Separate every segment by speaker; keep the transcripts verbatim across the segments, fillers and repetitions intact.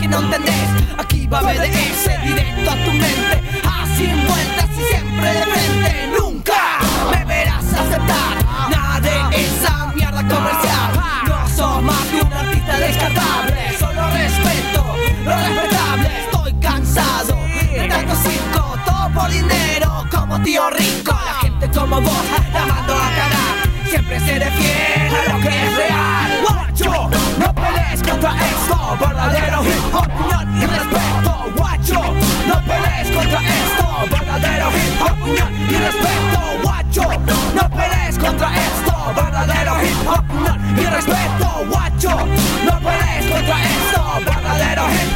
Speaker 1: que no entendés? Aquí va B D S directo a tu mente, así en vueltas y siempre de frente. Nunca me verás aceptar nada de esa mierda comercial. No sos más que un artista descartable, solo respeto lo respetable. Estoy cansado de tanto circo, todo por dinero como tío rico. La gente como vos la mando a cagar, siempre seré fiel a lo que es real. Guacho, no pelees contra esto, verdadero hip hop, opinión y respeto. Guacho, no pelees contra esto, verdadero hip hop, opinión y respeto. Guacho, no pelees contra esto, verdadero hip hop, opinión y respeto. Guacho, no pelees contra esto, verdadero hip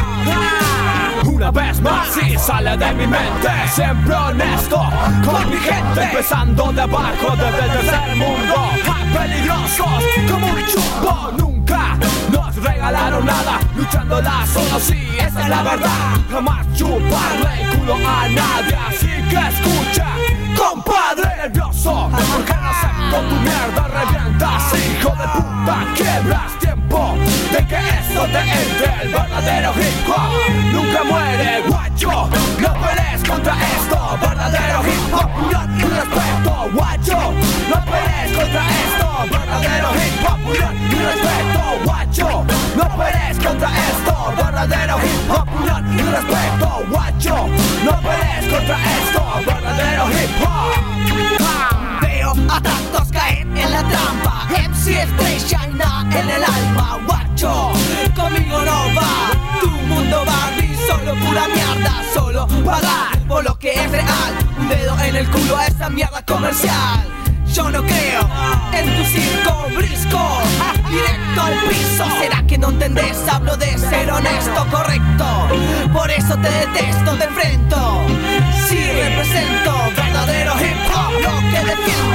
Speaker 1: hop.
Speaker 2: Una vez más, sí, sale de mi mente, siempre honesto con mi gente, empezando de abajo desde el tercer mundo, a peligrosos como un chumbo. Nunca nos regalaron nada, luchándola solo, sí, esa es la verdad. Jamás chuparle el culo a nadie, así que escucha, compadre. Nervioso, porque no acepto tu mierda, revientas, hijo de puta, quiebras tiempo de que esto te entre. El verdadero hip hop nunca muere, guacho, no pelees contra esto, verdadero hip hop, unión y respeto. Guacho, no pelees contra esto, verdadero hip hop, unión y respeto. Guacho, no pelees contra esto, verdadero hip hop, unión y respeto. Guacho, no pelees contra esto, verdadero hip hop.
Speaker 1: Veo a tantos caer en la trampa, M C estrella y nada en el alma. Guacho, conmigo no va, tu mundo Barbie, solo pura mierda, solo pagar por lo que es real. Un dedo en el culo a esa mierda comercial. Yo no creo en tu circo brisco, directo al piso. ¿Será que no entendés? Hablo de ser honesto, correcto. Por eso te detesto, te enfrento. Sí represento verdadero hip hop, lo que defiendo.